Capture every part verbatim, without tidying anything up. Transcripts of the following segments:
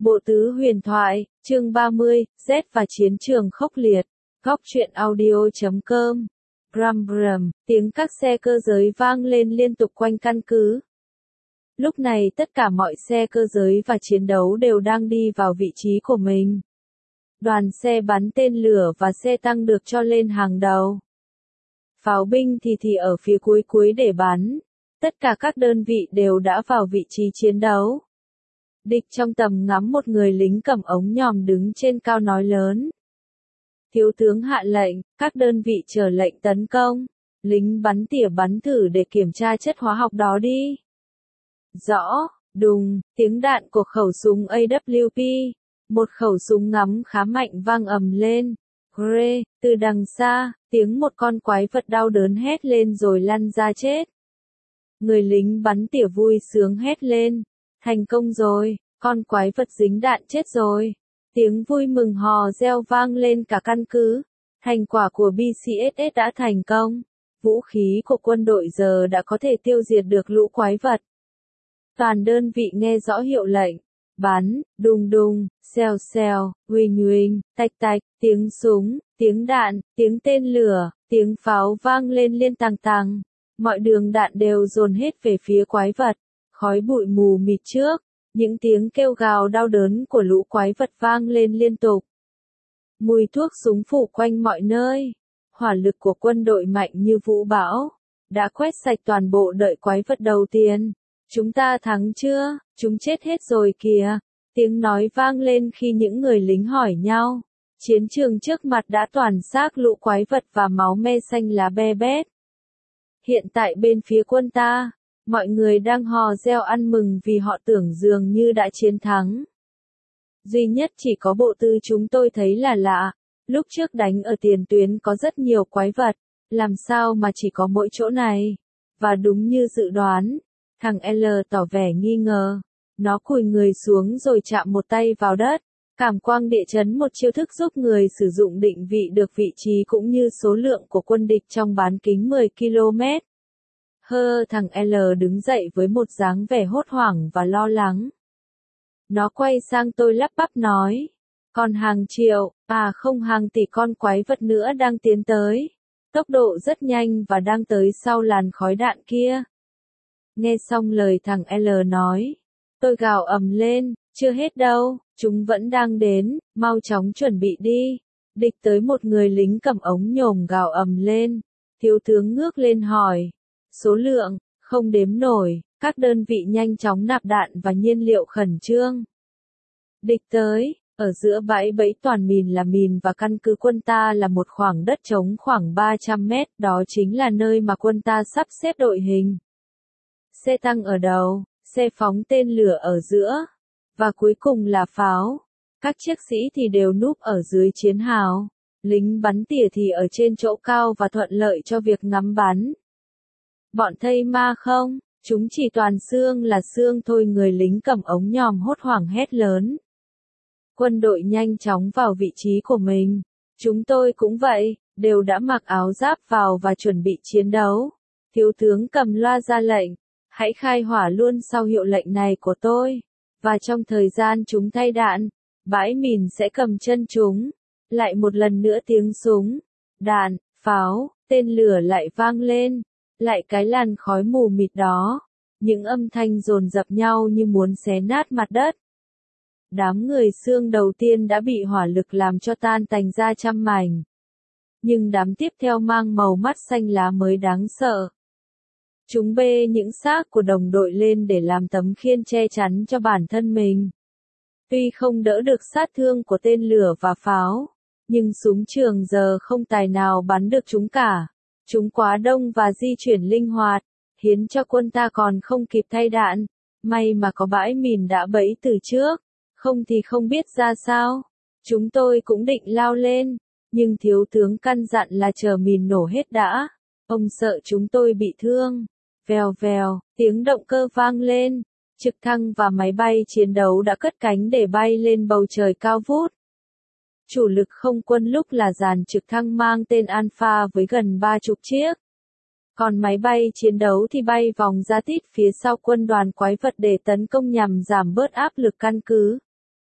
Bộ tứ huyền thoại, chương ba mươi, Z và chiến trường khốc liệt. Góc truyện audio chấm com. Bram bram, tiếng các xe cơ giới vang lên liên tục quanh căn cứ. Lúc này tất cả mọi xe cơ giới và chiến đấu đều đang đi vào vị trí của mình. Đoàn xe bắn tên lửa và xe tăng được cho lên hàng đầu. Pháo binh thì thì ở phía cuối cuối để bắn. Tất cả các đơn vị đều đã vào vị trí chiến đấu. Địch trong tầm ngắm một người lính cầm ống nhòm đứng trên cao nói lớn. Thiếu tướng hạ lệnh, các đơn vị chờ lệnh tấn công. Lính bắn tỉa bắn thử để kiểm tra chất hóa học đó đi. Rõ, đùng, tiếng đạn của khẩu súng a vê pê. Một khẩu súng ngắm khá mạnh vang ầm lên. Gre, từ đằng xa, tiếng một con quái vật đau đớn hét lên rồi lăn ra chết. Người lính bắn tỉa vui sướng hét lên. Thành công rồi, con quái vật dính đạn chết rồi. Tiếng vui mừng hò reo vang lên cả căn cứ. Thành quả của bê xê ét ét đã thành công. Vũ khí của quân đội giờ đã có thể tiêu diệt được lũ quái vật. Toàn đơn vị nghe rõ hiệu lệnh. Bắn, đùng đùng, xèo xèo, huỳnh huỳnh, tạch tạch, tiếng súng, tiếng đạn, tiếng tên lửa, tiếng pháo vang lên liên tàng tàng. Mọi đường đạn đều dồn hết về phía quái vật. Khói bụi mù mịt trước, những tiếng kêu gào đau đớn của lũ quái vật vang lên liên tục. Mùi thuốc súng phủ quanh mọi nơi. Hỏa lực của quân đội mạnh như vũ bão, đã quét sạch toàn bộ đợi quái vật đầu tiên. Chúng ta thắng chưa? Chúng chết hết rồi kìa. Tiếng nói vang lên khi những người lính hỏi nhau. Chiến trường trước mặt đã toàn xác lũ quái vật và máu me xanh lá be bét. Hiện tại bên phía quân ta, mọi người đang hò reo ăn mừng vì họ tưởng dường như đã chiến thắng. Duy nhất chỉ có bộ tư chúng tôi thấy là lạ. Lúc trước đánh ở tiền tuyến có rất nhiều quái vật, làm sao mà chỉ có mỗi chỗ này? Và đúng như dự đoán, thằng L tỏ vẻ nghi ngờ. Nó cúi người xuống rồi chạm một tay vào đất. Cảm quang địa chấn một chiêu thức giúp người sử dụng định vị được vị trí cũng như số lượng của quân địch trong bán kính mười ki lô mét. Hơ, thằng L đứng dậy với một dáng vẻ hốt hoảng và lo lắng. Nó quay sang tôi lắp bắp nói. Còn hàng triệu, à không hàng tỷ con quái vật nữa đang tiến tới. Tốc độ rất nhanh và đang tới sau làn khói đạn kia. Nghe xong lời thằng L nói, tôi gào ầm lên, chưa hết đâu, chúng vẫn đang đến, mau chóng chuẩn bị đi. Địch tới một người lính cầm ống nhòm gào ầm lên. Thiếu tướng ngước lên hỏi. Số lượng, không đếm nổi, các đơn vị nhanh chóng nạp đạn và nhiên liệu khẩn trương. Địch tới, ở giữa bãi bẫy toàn mìn là mìn và căn cứ quân ta là một khoảng đất trống khoảng ba trăm mét, đó chính là nơi mà quân ta sắp xếp đội hình. Xe tăng ở đầu, xe phóng tên lửa ở giữa, và cuối cùng là pháo. Các chiếc sĩ thì đều núp ở dưới chiến hào, lính bắn tỉa thì ở trên chỗ cao và thuận lợi cho việc ngắm bắn. Bọn thây ma không, chúng chỉ toàn xương là xương thôi, người lính cầm ống nhòm hốt hoảng hét lớn. Quân đội nhanh chóng vào vị trí của mình. Chúng tôi cũng vậy, đều đã mặc áo giáp vào và chuẩn bị chiến đấu. Thiếu tướng cầm loa ra lệnh. Hãy khai hỏa luôn sau hiệu lệnh này của tôi. Và trong thời gian chúng thay đạn, bãi mìn sẽ cầm chân chúng. Lại một lần nữa tiếng súng, đạn, pháo, tên lửa lại vang lên. Lại cái làn khói mù mịt đó. Những âm thanh dồn dập nhau như muốn xé nát mặt đất. Đám người xương đầu tiên đã bị hỏa lực làm cho tan tành ra trăm mảnh. Nhưng đám tiếp theo mang màu mắt xanh lá mới đáng sợ. Chúng bê những xác của đồng đội lên để làm tấm khiên che chắn cho bản thân mình. Tuy không đỡ được sát thương của tên lửa và pháo, nhưng súng trường giờ không tài nào bắn được chúng cả. Chúng quá đông và di chuyển linh hoạt, khiến cho quân ta còn không kịp thay đạn. May mà có bãi mìn đã bẫy từ trước, không thì không biết ra sao. Chúng tôi cũng định lao lên, nhưng thiếu tướng căn dặn là chờ mìn nổ hết đã. Ông sợ chúng tôi bị thương. Vèo vèo, tiếng động cơ vang lên. Trực thăng và máy bay chiến đấu đã cất cánh để bay lên bầu trời cao vút. Chủ lực không quân lúc là dàn trực thăng mang tên Alpha với gần ba chục chiếc. Còn máy bay chiến đấu thì bay vòng ra tít phía sau quân đoàn quái vật để tấn công nhằm giảm bớt áp lực căn cứ.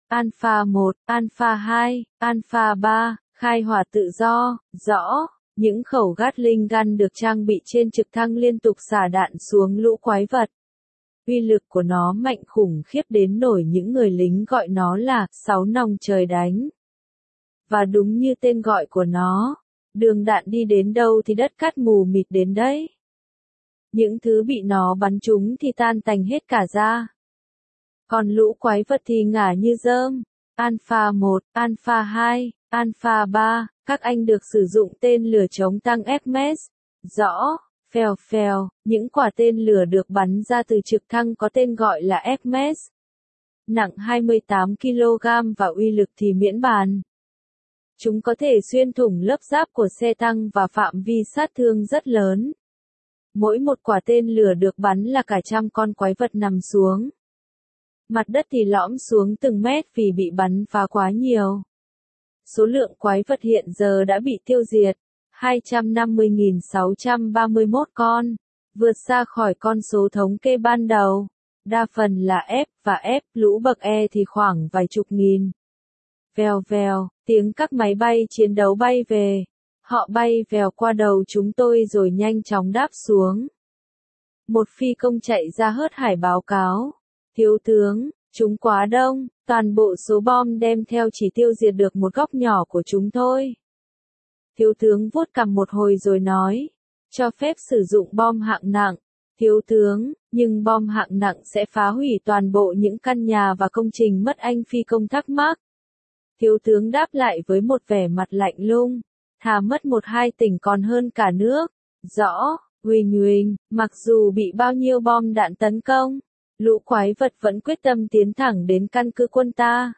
Alpha một, Alpha hai, Alpha ba, khai hỏa tự do, rõ. Những khẩu Gatling gun được trang bị trên trực thăng liên tục xả đạn xuống lũ quái vật. Uy lực của nó mạnh khủng khiếp đến nỗi những người lính gọi nó là sáu nòng trời đánh. Và đúng như tên gọi của nó, đường đạn đi đến đâu thì đất cát mù mịt đến đấy. Những thứ bị nó bắn trúng thì tan tành hết cả ra. Còn lũ quái vật thì ngả như rơm. Alpha một, Alpha hai, Alpha ba, các anh được sử dụng tên lửa chống tăng Hermes. Rõ, phèo phèo, những quả tên lửa được bắn ra từ trực thăng có tên gọi là Hermes. Nặng hai mươi tám ki lô gam và uy lực thì miễn bàn. Chúng có thể xuyên thủng lớp giáp của xe tăng và phạm vi sát thương rất lớn. Mỗi một quả tên lửa được bắn là cả trăm con quái vật nằm xuống. Mặt đất thì lõm xuống từng mét vì bị bắn phá quá nhiều. Số lượng quái vật hiện giờ đã bị tiêu diệt, hai trăm năm mươi nghìn sáu trăm ba mươi mốt con, vượt xa khỏi con số thống kê ban đầu. Đa phần là F và F, lũ bậc E thì khoảng vài chục nghìn. Vèo vèo, tiếng các máy bay chiến đấu bay về. Họ bay vèo qua đầu chúng tôi rồi nhanh chóng đáp xuống. Một phi công chạy ra hớt hải báo cáo. Thiếu tướng, chúng quá đông, toàn bộ số bom đem theo chỉ tiêu diệt được một góc nhỏ của chúng thôi. Thiếu tướng vuốt cằm một hồi rồi nói, cho phép sử dụng bom hạng nặng. Thiếu tướng, nhưng bom hạng nặng sẽ phá hủy toàn bộ những căn nhà và công trình mất, anh phi công thắc mắc. Thiếu tướng đáp lại với một vẻ mặt lạnh lùng, thà mất một hai tỉnh còn hơn cả nước. Rõ, huỳnh huỳnh, mặc dù bị bao nhiêu bom đạn tấn công, lũ quái vật vẫn quyết tâm tiến thẳng đến căn cứ quân ta.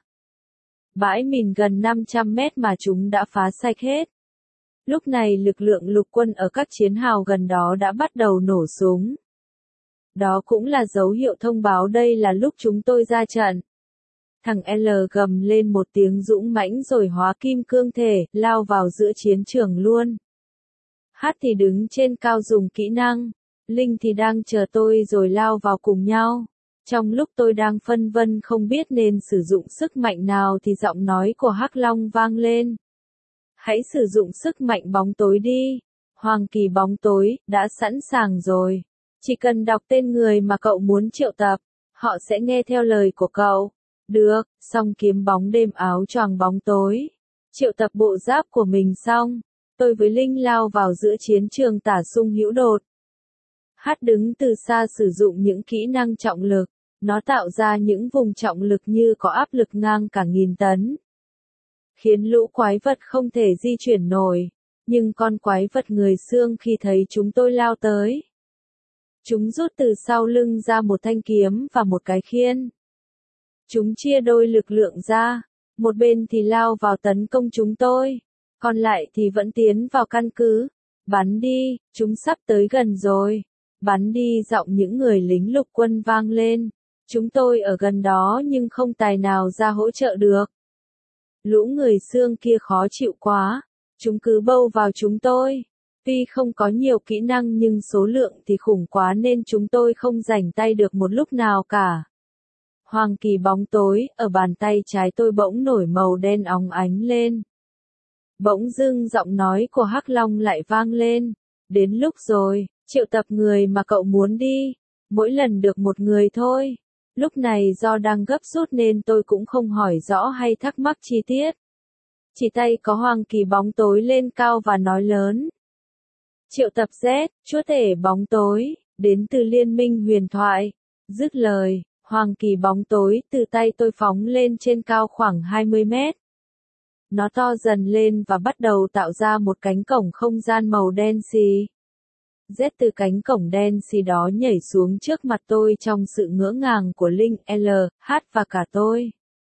Bãi mìn gần năm trăm mét mà chúng đã phá sạch hết. Lúc này lực lượng lục quân ở các chiến hào gần đó đã bắt đầu nổ súng. Đó cũng là dấu hiệu thông báo đây là lúc chúng tôi ra trận. Thằng L gầm lên một tiếng dũng mãnh rồi hóa kim cương thể, lao vào giữa chiến trường luôn. H thì đứng trên cao dùng kỹ năng. Linh thì đang chờ tôi rồi lao vào cùng nhau. Trong lúc tôi đang phân vân không biết nên sử dụng sức mạnh nào thì giọng nói của Hắc Long vang lên. Hãy sử dụng sức mạnh bóng tối đi. Hoàng kỳ bóng tối, đã sẵn sàng rồi. Chỉ cần đọc tên người mà cậu muốn triệu tập, họ sẽ nghe theo lời của cậu. Được, xong kiếm bóng đêm áo choàng bóng tối. Triệu tập bộ giáp của mình xong, tôi với Linh lao vào giữa chiến trường tả sung hữu đột. Hát đứng từ xa sử dụng những kỹ năng trọng lực, nó tạo ra những vùng trọng lực như có áp lực ngang cả nghìn tấn. Khiến lũ quái vật không thể di chuyển nổi, nhưng con quái vật người xương khi thấy chúng tôi lao tới. Chúng rút từ sau lưng ra một thanh kiếm và một cái khiên. Chúng chia đôi lực lượng ra, một bên thì lao vào tấn công chúng tôi, còn lại thì vẫn tiến vào căn cứ. Bắn đi, chúng sắp tới gần rồi. Bắn đi, giọng những người lính lục quân vang lên. Chúng tôi ở gần đó nhưng không tài nào ra hỗ trợ được. Lũ người xương kia khó chịu quá, chúng cứ bâu vào chúng tôi. Tuy không có nhiều kỹ năng nhưng số lượng thì khủng quá nên chúng tôi không rảnh tay được một lúc nào cả. Hoàng kỳ bóng tối, ở bàn tay trái tôi bỗng nổi màu đen óng ánh lên. Bỗng dưng giọng nói của Hắc Long lại vang lên. Đến lúc rồi, triệu tập người mà cậu muốn đi. Mỗi lần được một người thôi. Lúc này do đang gấp rút nên tôi cũng không hỏi rõ hay thắc mắc chi tiết. Chỉ tay có hoàng kỳ bóng tối lên cao và nói lớn. Triệu tập Z, chúa tể bóng tối, đến từ Liên minh huyền thoại. Dứt lời, hoàng kỳ bóng tối từ tay tôi phóng lên trên cao khoảng hai mươi mét. Nó to dần lên và bắt đầu tạo ra một cánh cổng không gian màu đen xì. Z từ cánh cổng đen xì đó nhảy xuống trước mặt tôi trong sự ngỡ ngàng của Linh, L, H và cả tôi.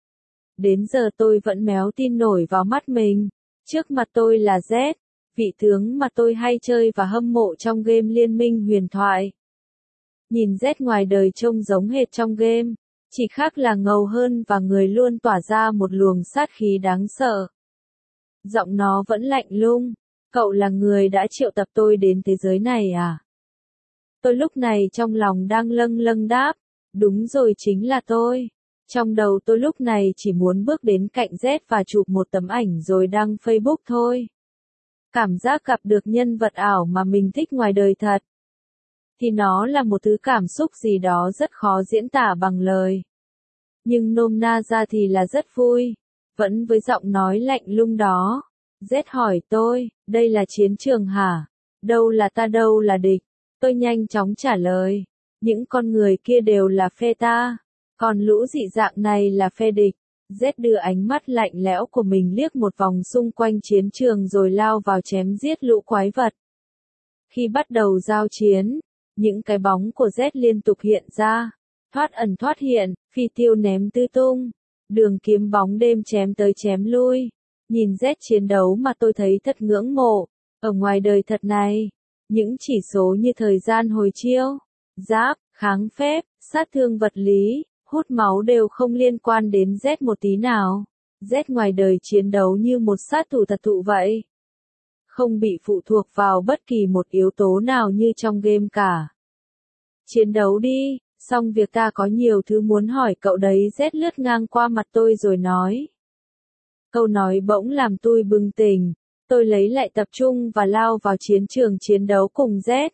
Đến giờ tôi vẫn méo tin nổi vào mắt mình. Trước mặt tôi là Z, vị tướng mà tôi hay chơi và hâm mộ trong game Liên minh huyền thoại. Nhìn Z ngoài đời trông giống hệt trong game, chỉ khác là ngầu hơn và người luôn tỏa ra một luồng sát khí đáng sợ. Giọng nó vẫn lạnh lùng. Cậu là người đã triệu tập tôi đến thế giới này à? Tôi lúc này trong lòng đang lâng lâng đáp. Đúng rồi, chính là tôi. Trong đầu tôi lúc này chỉ muốn bước đến cạnh Z và chụp một tấm ảnh rồi đăng Facebook thôi. Cảm giác gặp được nhân vật ảo mà mình thích ngoài đời thật. Thì nó là một thứ cảm xúc gì đó rất khó diễn tả bằng lời. Nhưng nôm na ra thì là rất vui. Vẫn với giọng nói lạnh lùng đó. Z hỏi tôi, đây là chiến trường hả? Đâu là ta đâu là địch? Tôi nhanh chóng trả lời. Những con người kia đều là phe ta. Còn lũ dị dạng này là phe địch. Z đưa ánh mắt lạnh lẽo của mình liếc một vòng xung quanh chiến trường rồi lao vào chém giết lũ quái vật. Khi bắt đầu giao chiến, những cái bóng của Z liên tục hiện ra. Thoát ẩn thoát hiện, phi tiêu ném tứ tung. Đường kiếm bóng đêm chém tới chém lui. Nhìn Z chiến đấu mà tôi thấy thật ngưỡng mộ. Ở ngoài đời thật này, những chỉ số như thời gian hồi chiêu, giáp, kháng phép, sát thương vật lý, hút máu đều không liên quan đến Z một tí nào. Z ngoài đời chiến đấu như một sát thủ thật thụ vậy. Không bị phụ thuộc vào bất kỳ một yếu tố nào như trong game cả. Chiến đấu đi, xong việc ta có nhiều thứ muốn hỏi cậu đấy. Z lướt ngang qua mặt tôi rồi nói. Câu nói bỗng làm tôi bừng tỉnh. Tôi lấy lại tập trung và lao vào chiến trường chiến đấu cùng Z.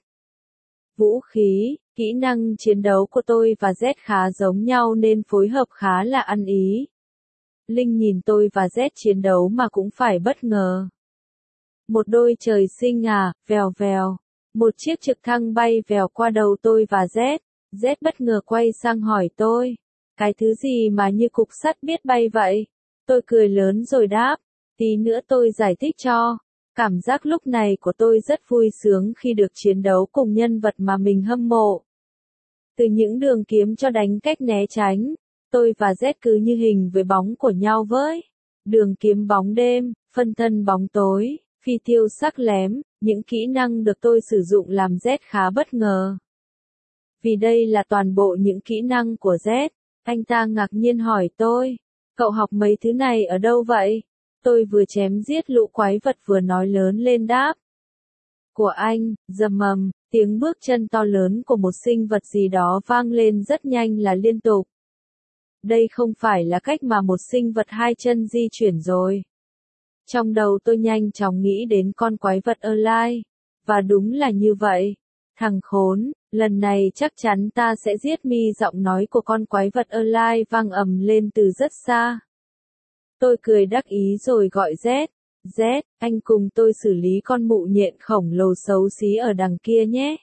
Vũ khí, kỹ năng chiến đấu của tôi và Z khá giống nhau nên phối hợp khá là ăn ý. Linh nhìn tôi và Z chiến đấu mà cũng phải bất ngờ. Một đôi trời sinh à, vèo vèo. Một chiếc trực thăng bay vèo qua đầu tôi và Z. Z bất ngờ quay sang hỏi tôi. Cái thứ gì mà như cục sắt biết bay vậy? Tôi cười lớn rồi đáp. Tí nữa tôi giải thích cho. Cảm giác lúc này của tôi rất vui sướng khi được chiến đấu cùng nhân vật mà mình hâm mộ. Từ những đường kiếm cho đánh cách né tránh, tôi và Z cứ như hình với bóng của nhau với. Đường kiếm bóng đêm, phân thân bóng tối, phi tiêu sắc lém, những kỹ năng được tôi sử dụng làm Z khá bất ngờ. Vì đây là toàn bộ những kỹ năng của Z, anh ta ngạc nhiên hỏi tôi, cậu học mấy thứ này ở đâu vậy? Tôi vừa chém giết lũ quái vật vừa nói lớn lên đáp. Của anh, rầm mầm, tiếng bước chân to lớn của một sinh vật gì đó vang lên rất nhanh là liên tục. Đây không phải là cách mà một sinh vật hai chân di chuyển rồi. Trong đầu tôi nhanh chóng nghĩ đến con quái vật Erlai. Và đúng là như vậy. Thằng khốn, lần này chắc chắn ta sẽ giết mi. Giọng nói của con quái vật Erlai vang ầm lên từ rất xa. Tôi cười đắc ý rồi gọi Z. Z, anh cùng tôi xử lý con mụ nhện khổng lồ xấu xí ở đằng kia nhé.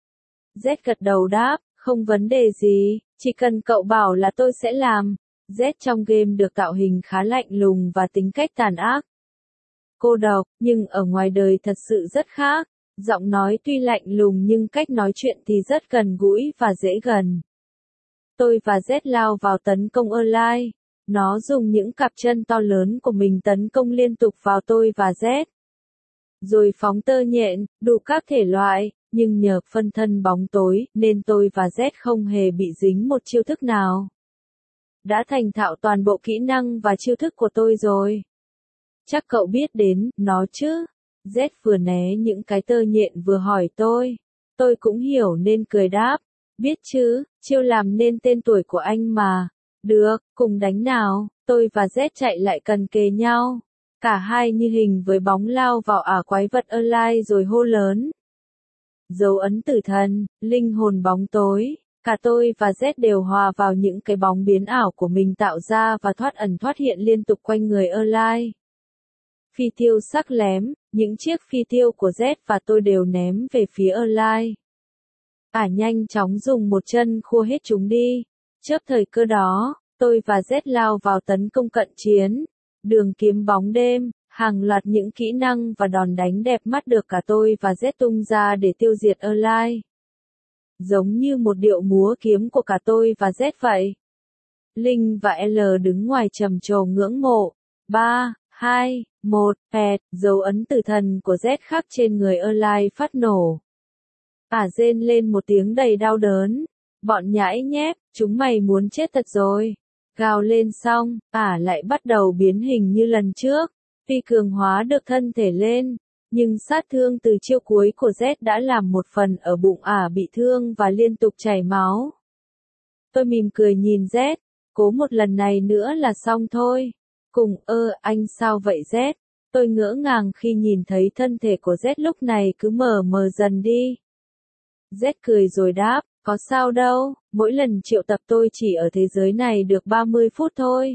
Z gật đầu đáp, không vấn đề gì, chỉ cần cậu bảo là tôi sẽ làm. Z trong game được tạo hình khá lạnh lùng và tính cách tàn ác. Cô độc, nhưng ở ngoài đời thật sự rất khác. Giọng nói tuy lạnh lùng nhưng cách nói chuyện thì rất gần gũi và dễ gần. Tôi và Z lao vào tấn công Erlai. Nó dùng những cặp chân to lớn của mình tấn công liên tục vào tôi và Z. Rồi phóng tơ nhện, đủ các thể loại, nhưng nhờ phân thân bóng tối nên tôi và Z không hề bị dính một chiêu thức nào. Đã thành thạo toàn bộ kỹ năng và chiêu thức của tôi rồi. Chắc cậu biết đến nó chứ? Z vừa né những cái tơ nhện vừa hỏi tôi. Tôi cũng hiểu nên cười đáp. Biết chứ, chiêu làm nên tên tuổi của anh mà. Được, cùng đánh nào. Tôi và Z chạy lại gần kề nhau. Cả hai như hình với bóng lao vào ả quái vật Erlai rồi hô lớn. Dấu ấn tử thần, linh hồn bóng tối. Cả tôi và Z đều hòa vào những cái bóng biến ảo của mình tạo ra và thoát ẩn thoát hiện liên tục quanh người Erlai. Phi tiêu sắc lém, những chiếc phi tiêu của Z và tôi đều ném về phía Erlai. Ả nhanh chóng dùng một chân khua hết chúng đi. Chớp thời cơ đó, tôi và Z lao vào tấn công cận chiến. Đường kiếm bóng đêm, hàng loạt những kỹ năng và đòn đánh đẹp mắt được cả tôi và Z tung ra để tiêu diệt Erlai. Giống như một điệu múa kiếm của cả tôi và Z vậy. Linh và L đứng ngoài trầm trồ ngưỡng mộ. ba, hai, một, pẹt, dấu ấn tử thần của Z khắc trên người Erlai phát nổ. Ả rên lên một tiếng đầy đau đớn. Bọn nhãi nhép, chúng mày muốn chết thật rồi. Gào lên xong, Ả lại bắt đầu biến hình như lần trước. Tuy cường hóa được thân thể lên, nhưng sát thương từ chiêu cuối của Z đã làm một phần ở bụng Ả bị thương và liên tục chảy máu. Tôi mỉm cười nhìn Z. Cố một lần này nữa là xong thôi. Cùng, ơ, anh sao vậy Z? Tôi ngỡ ngàng khi nhìn thấy thân thể của Z lúc này cứ mờ mờ dần đi. Z cười rồi đáp, có sao đâu, mỗi lần triệu tập tôi chỉ ở thế giới này được ba mươi phút thôi.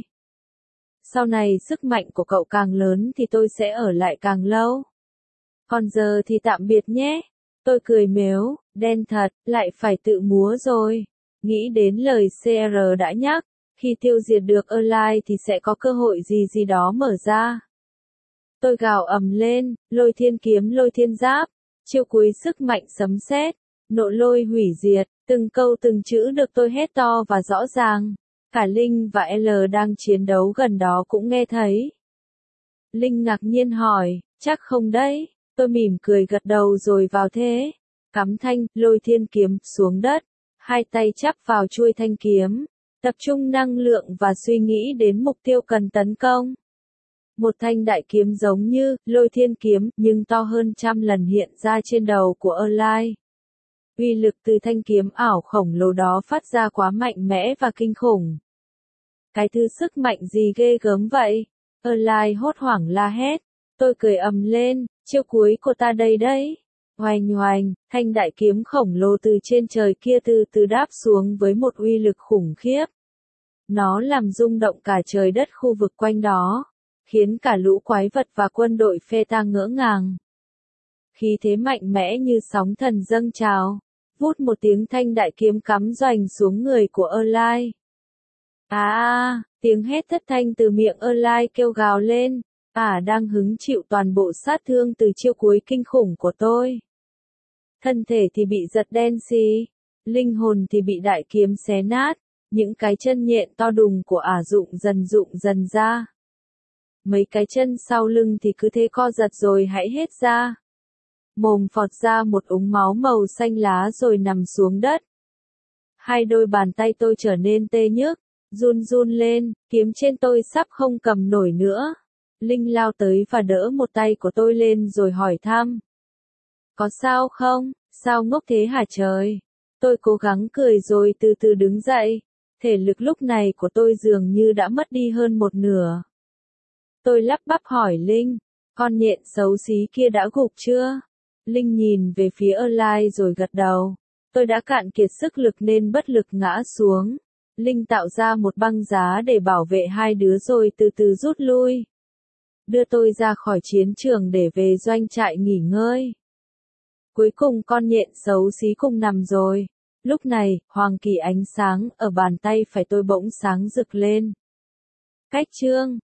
Sau này sức mạnh của cậu càng lớn thì tôi sẽ ở lại càng lâu. Còn giờ thì tạm biệt nhé. Tôi cười mếu, đen thật, lại phải tự múa rồi. Nghĩ đến lời xê rờ đã nhắc, khi tiêu diệt được Align thì sẽ có cơ hội gì gì đó mở ra. Tôi gào ầm lên, lôi thiên kiếm lôi thiên giáp, chiêu cuối sức mạnh sấm sét, nộ lôi hủy diệt, từng câu từng chữ được tôi hét to và rõ ràng. Cả Linh và L đang chiến đấu gần đó cũng nghe thấy. Linh ngạc nhiên hỏi, chắc không đấy? Tôi mỉm cười gật đầu rồi vào thế. Cắm thanh, lôi thiên kiếm xuống đất, hai tay chắp vào chuôi thanh kiếm, tập trung năng lượng và suy nghĩ đến mục tiêu cần tấn công. Một thanh đại kiếm giống như lôi thiên kiếm nhưng to hơn trăm lần hiện ra trên đầu của Align. Uy lực từ thanh kiếm ảo khổng lồ đó phát ra quá mạnh mẽ và kinh khủng. Cái thứ sức mạnh gì ghê gớm vậy? Align hốt hoảng la hét. Tôi cười ầm lên, chiêu cuối của ta đây đấy. Oanh oanh, thanh đại kiếm khổng lồ từ trên trời kia từ từ đáp xuống với một uy lực khủng khiếp. Nó làm rung động cả trời đất khu vực quanh đó, khiến cả lũ quái vật và quân đội phe ta ngỡ ngàng. Khí thế mạnh mẽ như sóng thần dâng trào, vút một tiếng thanh đại kiếm cắm doành xuống người của Align. À, à, tiếng hét thất thanh từ miệng Align kêu gào lên, ả đang hứng chịu toàn bộ sát thương từ chiêu cuối kinh khủng của tôi. Thân thể thì bị giật đen xì, linh hồn thì bị đại kiếm xé nát, những cái chân nhện to đùng của ả rụng dần rụng dần ra. Mấy cái chân sau lưng thì cứ thế co giật rồi hãy hết ra. Mồm phọt ra một ống máu màu xanh lá rồi nằm xuống đất. Hai đôi bàn tay tôi trở nên tê nhức, run run lên, kiếm trên tôi sắp không cầm nổi nữa. Linh lao tới và đỡ một tay của tôi lên rồi hỏi thăm. Có sao không? Sao ngốc thế hả trời? Tôi cố gắng cười rồi từ từ đứng dậy. Thể lực lúc này của tôi dường như đã mất đi hơn một nửa. Tôi lắp bắp hỏi Linh, con nhện xấu xí kia đã gục chưa? Linh nhìn về phía Align rồi gật đầu. Tôi đã cạn kiệt sức lực nên bất lực ngã xuống. Linh tạo ra một băng giá để bảo vệ hai đứa rồi từ từ rút lui. Đưa tôi ra khỏi chiến trường để về doanh trại nghỉ ngơi. Cuối cùng con nhện xấu xí cùng nằm rồi. Lúc này, hoàng kỳ ánh sáng ở bàn tay phải tôi bỗng sáng rực lên. Cách chương